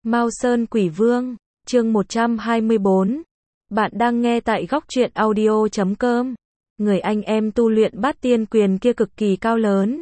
Mao Sơn Quỷ Vương, chương 124. Bạn đang nghe tại góc truyện audio.com. Người anh em tu luyện bát tiên quyền kia cực kỳ cao lớn.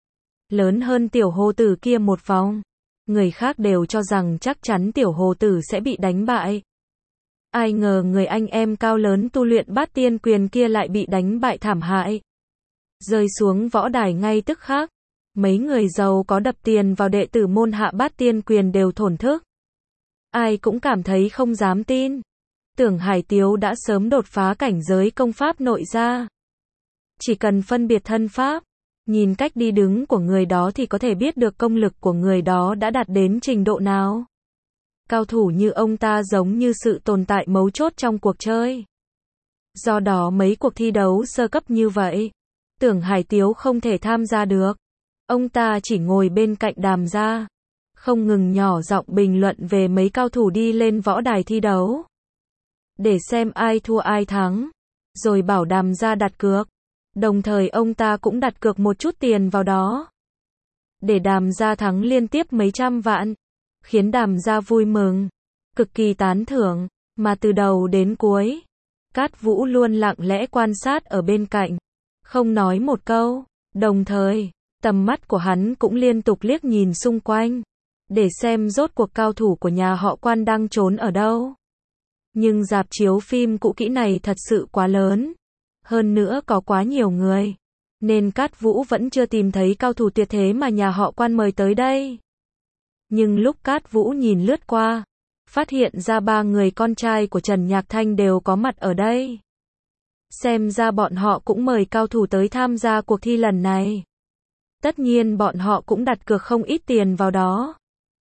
Lớn hơn tiểu hồ tử kia một vòng. Người khác đều cho rằng chắc chắn tiểu hồ tử sẽ bị đánh bại. Ai ngờ người anh em cao lớn tu luyện bát tiên quyền kia lại bị đánh bại thảm hại. Rơi xuống võ đài ngay tức khắc. Mấy người giàu có đập tiền vào đệ tử môn hạ bát tiên quyền đều thổn thức. Ai cũng cảm thấy không dám tin. Tưởng Hải Tiếu đã sớm đột phá cảnh giới công pháp nội gia. Chỉ cần phân biệt thân pháp, nhìn cách đi đứng của người đó thì có thể biết được công lực của người đó đã đạt đến trình độ nào. Cao thủ như ông ta giống như sự tồn tại mấu chốt trong cuộc chơi. Do đó mấy cuộc thi đấu sơ cấp như vậy, Tưởng Hải Tiếu không thể tham gia được. Ông ta chỉ ngồi bên cạnh Đàm Gia, không ngừng nhỏ giọng bình luận về mấy cao thủ đi lên võ đài thi đấu. Để xem ai thua ai thắng, rồi bảo Đàm Gia đặt cược. Đồng thời ông ta cũng đặt cược một chút tiền vào đó. Để Đàm Gia thắng liên tiếp mấy trăm vạn, khiến Đàm Gia vui mừng, cực kỳ tán thưởng, mà từ đầu đến cuối, Cát Vũ luôn lặng lẽ quan sát ở bên cạnh, không nói một câu, đồng thời, tầm mắt của hắn cũng liên tục liếc nhìn xung quanh, để xem rốt cuộc cao thủ của nhà họ Quan đang trốn ở đâu. Nhưng rạp chiếu phim cũ kỹ này thật sự quá lớn, hơn nữa có quá nhiều người, nên Cát Vũ vẫn chưa tìm thấy cao thủ tuyệt thế mà nhà họ Quan mời tới đây. Nhưng lúc Cát Vũ nhìn lướt qua, phát hiện ra 3 người con trai của Trần Nhạc Thanh đều có mặt ở đây. Xem ra bọn họ cũng mời cao thủ tới tham gia cuộc thi lần này. Tất nhiên bọn họ cũng đặt cược không ít tiền vào đó.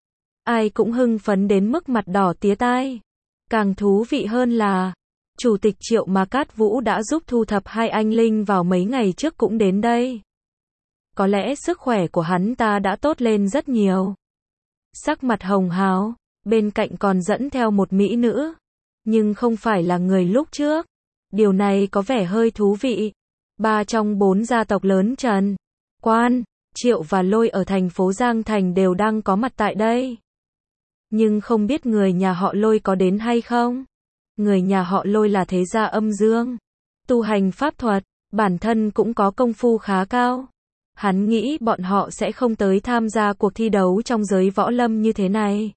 Ai cũng hưng phấn đến mức mặt đỏ tía tai. Càng thú vị hơn là, Chủ tịch Triệu mà Cát Vũ đã giúp thu thập 2 anh linh vào mấy ngày trước cũng đến đây. Có lẽ sức khỏe của hắn ta đã tốt lên rất nhiều. Sắc mặt hồng hào, bên cạnh còn dẫn theo một mỹ nữ. Nhưng không phải là người lúc trước. Điều này có vẻ hơi thú vị. 3 trong 4 gia tộc lớn Trần, Quan, Triệu và Lôi ở thành phố Giang Thành đều đang có mặt tại đây. Nhưng không biết người nhà họ Lôi có đến hay không? Người nhà họ Lôi là thế gia âm dương, tu hành pháp thuật, bản thân cũng có công phu khá cao. Hắn nghĩ bọn họ sẽ không tới tham gia cuộc thi đấu trong giới võ lâm như thế này.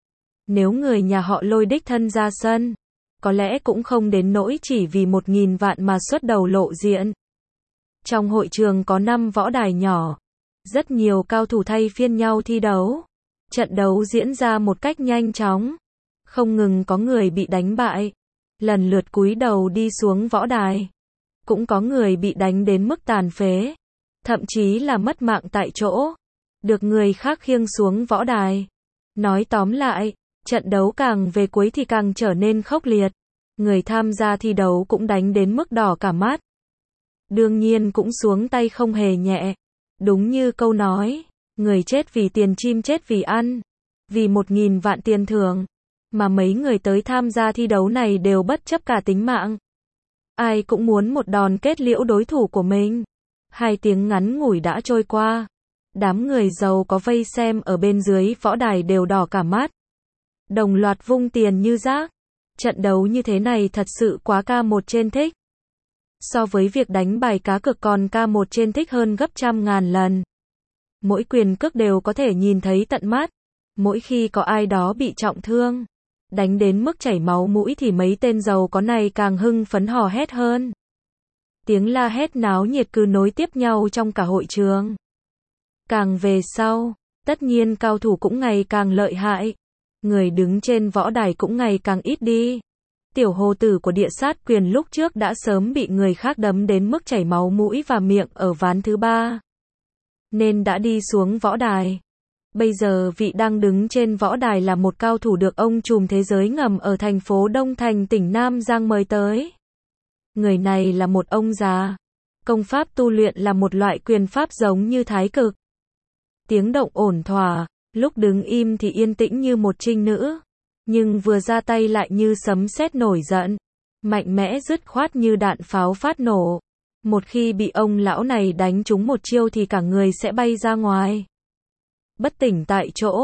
Nếu người nhà họ Lôi đích thân ra sân, có lẽ cũng không đến nỗi chỉ vì 1.000 vạn mà xuất đầu lộ diện. Trong hội trường có 5 võ đài nhỏ, rất nhiều cao thủ thay phiên nhau thi đấu. Trận đấu diễn ra một cách nhanh chóng, không ngừng có người bị đánh bại, lần lượt cúi đầu đi xuống võ đài. Cũng có người bị đánh đến mức tàn phế, thậm chí là mất mạng tại chỗ, được người khác khiêng xuống võ đài. Nói tóm lại, trận đấu càng về cuối thì càng trở nên khốc liệt. Người tham gia thi đấu cũng đánh đến mức đỏ cả mắt. Đương nhiên cũng xuống tay không hề nhẹ. Đúng như câu nói, người chết vì tiền chim chết vì ăn. Vì 1.000 vạn tiền thưởng, mà mấy người tới tham gia thi đấu này đều bất chấp cả tính mạng. Ai cũng muốn một đòn kết liễu đối thủ của mình. 2 tiếng ngắn ngủi đã trôi qua. Đám người giàu có vây xem ở bên dưới võ đài đều đỏ cả mắt. Đồng loạt vung tiền như rác. Trận đấu như thế này thật sự quá K1 trên thích. So với việc đánh bài cá cược còn K1 trên thích hơn gấp trăm ngàn lần. Mỗi quyền cước đều có thể nhìn thấy tận mắt. Mỗi khi có ai đó bị trọng thương, đánh đến mức chảy máu mũi thì mấy tên giàu có này càng hưng phấn hò hét hơn. Tiếng la hét náo nhiệt cứ nối tiếp nhau trong cả hội trường. Càng về sau, tất nhiên cao thủ cũng ngày càng lợi hại. Người đứng trên võ đài cũng ngày càng ít đi. Tiểu hồ tử của địa sát quyền lúc trước đã sớm bị người khác đấm đến mức chảy máu mũi và miệng ở ván thứ 3. Nên đã đi xuống võ đài. Bây giờ vị đang đứng trên võ đài là một cao thủ được ông trùm thế giới ngầm ở thành phố Đông Thành tỉnh Nam Giang mời tới. Người này là một ông già. Công pháp tu luyện là một loại quyền pháp giống như thái cực. Tiếng động ổn thỏa, lúc đứng im thì yên tĩnh như một trinh nữ. Nhưng vừa ra tay lại như sấm sét nổi giận. Mạnh mẽ dứt khoát như đạn pháo phát nổ. Một khi bị ông lão này đánh trúng một chiêu thì cả người sẽ bay ra ngoài. Bất tỉnh tại chỗ,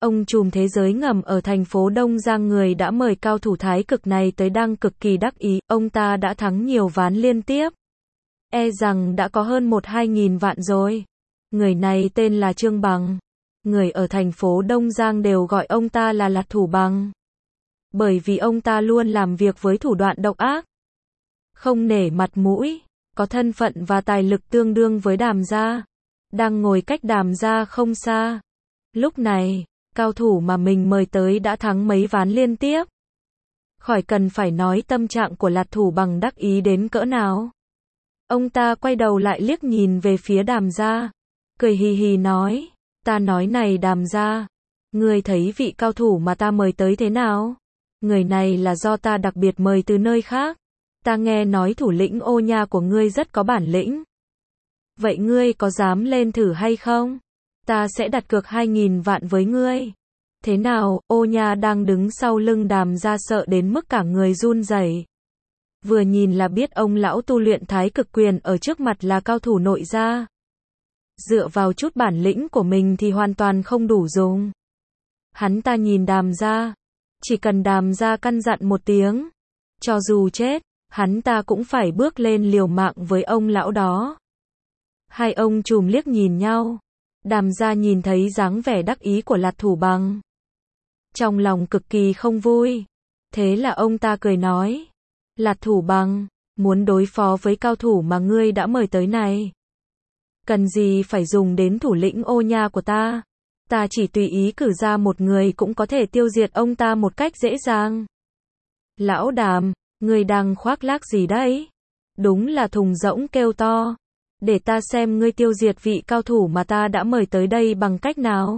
Ông trùm thế giới ngầm ở thành phố Đông Giang người đã mời cao thủ thái cực này tới đang cực kỳ đắc ý, ông ta đã thắng nhiều ván liên tiếp. E rằng đã có hơn 1-2 nghìn vạn rồi. Người này tên là Trương Bằng. Người ở thành phố Đông Giang đều gọi ông ta là Lạt Thủ Bằng. Bởi vì ông ta luôn làm việc với thủ đoạn độc ác. Không nể mặt mũi, có thân phận và tài lực tương đương với Đàm gia. Đang ngồi cách Đàm gia không xa. Lúc này, cao thủ mà mình mời tới đã thắng mấy ván liên tiếp. Khỏi cần phải nói tâm trạng của Lạt Thủ Bằng đắc ý đến cỡ nào. Ông ta quay đầu lại liếc nhìn về phía Đàm gia, cười hì hì nói, ta nói này Đàm gia, ngươi thấy vị cao thủ mà ta mời tới thế nào? Người này là do ta đặc biệt mời từ nơi khác. Ta nghe nói thủ lĩnh Ô Nha của ngươi rất có bản lĩnh. Vậy ngươi có dám lên thử hay không? Ta sẽ đặt cược 2.000 vạn với ngươi. Thế nào? Ô Nha đang đứng sau lưng Đàm gia sợ đến mức cả người run rẩy. Vừa nhìn là biết ông lão tu luyện thái cực quyền ở trước mặt là cao thủ nội gia. Dựa vào chút bản lĩnh của mình thì hoàn toàn không đủ dùng. Hắn ta nhìn Đàm gia. Chỉ cần Đàm gia căn dặn một tiếng, cho dù chết, hắn ta cũng phải bước lên liều mạng với ông lão đó. Hai ông trùm liếc nhìn nhau. Đàm gia nhìn thấy dáng vẻ đắc ý của Lạt Thủ Bằng. Trong lòng cực kỳ không vui. Thế là ông ta cười nói. Lạt Thủ Bằng, muốn đối phó với cao thủ mà ngươi đã mời tới này. Cần gì phải dùng đến thủ lĩnh Ô Nha của ta. Ta chỉ tùy ý cử ra một người cũng có thể tiêu diệt ông ta một cách dễ dàng. Lão Đàm, ngươi đang khoác lác gì đấy? Đúng là thùng rỗng kêu to. Để ta xem ngươi tiêu diệt vị cao thủ mà ta đã mời tới đây bằng cách nào.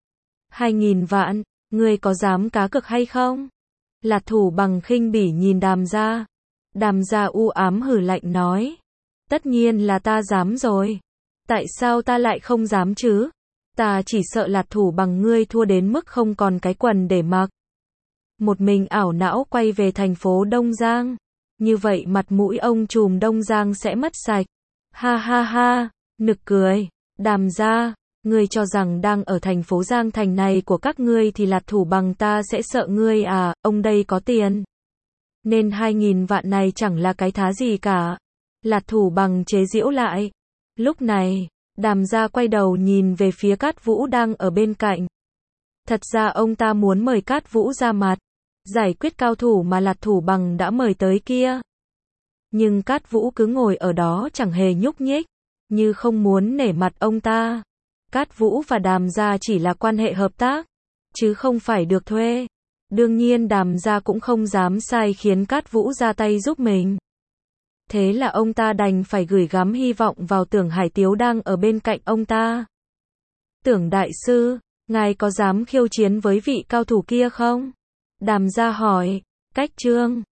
2.000 vạn, ngươi có dám cá cược hay không? Lạt Thủ Bằng khinh bỉ nhìn Đàm gia. Đàm gia u ám hừ lạnh nói. Tất nhiên là ta dám rồi. Tại sao ta lại không dám chứ? Ta chỉ sợ Lạt Thủ Bằng ngươi thua đến mức không còn cái quần để mặc. Một mình ảo não quay về thành phố Đông Giang. Như vậy mặt mũi ông trùm Đông Giang sẽ mất sạch. Ha ha ha, nực cười. Đàm gia, ngươi cho rằng đang ở thành phố Giang Thành này của các ngươi thì Lạt Thủ Bằng ta sẽ sợ ngươi à, ông đây có tiền. Nên 2.000 vạn này chẳng là cái thá gì cả. Lạt Thủ Bằng chế giễu lại. Lúc này, Đàm gia quay đầu nhìn về phía Cát Vũ đang ở bên cạnh. Thật ra ông ta muốn mời Cát Vũ ra mặt, giải quyết cao thủ mà Lạt Thủ Bằng đã mời tới kia. Nhưng Cát Vũ cứ ngồi ở đó chẳng hề nhúc nhích, như không muốn nể mặt ông ta. Cát Vũ và Đàm gia chỉ là quan hệ hợp tác, chứ không phải được thuê. Đương nhiên Đàm gia cũng không dám sai khiến Cát Vũ ra tay giúp mình. Thế là ông ta đành phải gửi gắm hy vọng vào Tưởng Hải Tiếu đang ở bên cạnh ông ta. Tưởng đại sư, ngài có dám khiêu chiến với vị cao thủ kia không? Đàm gia hỏi. Cách Trương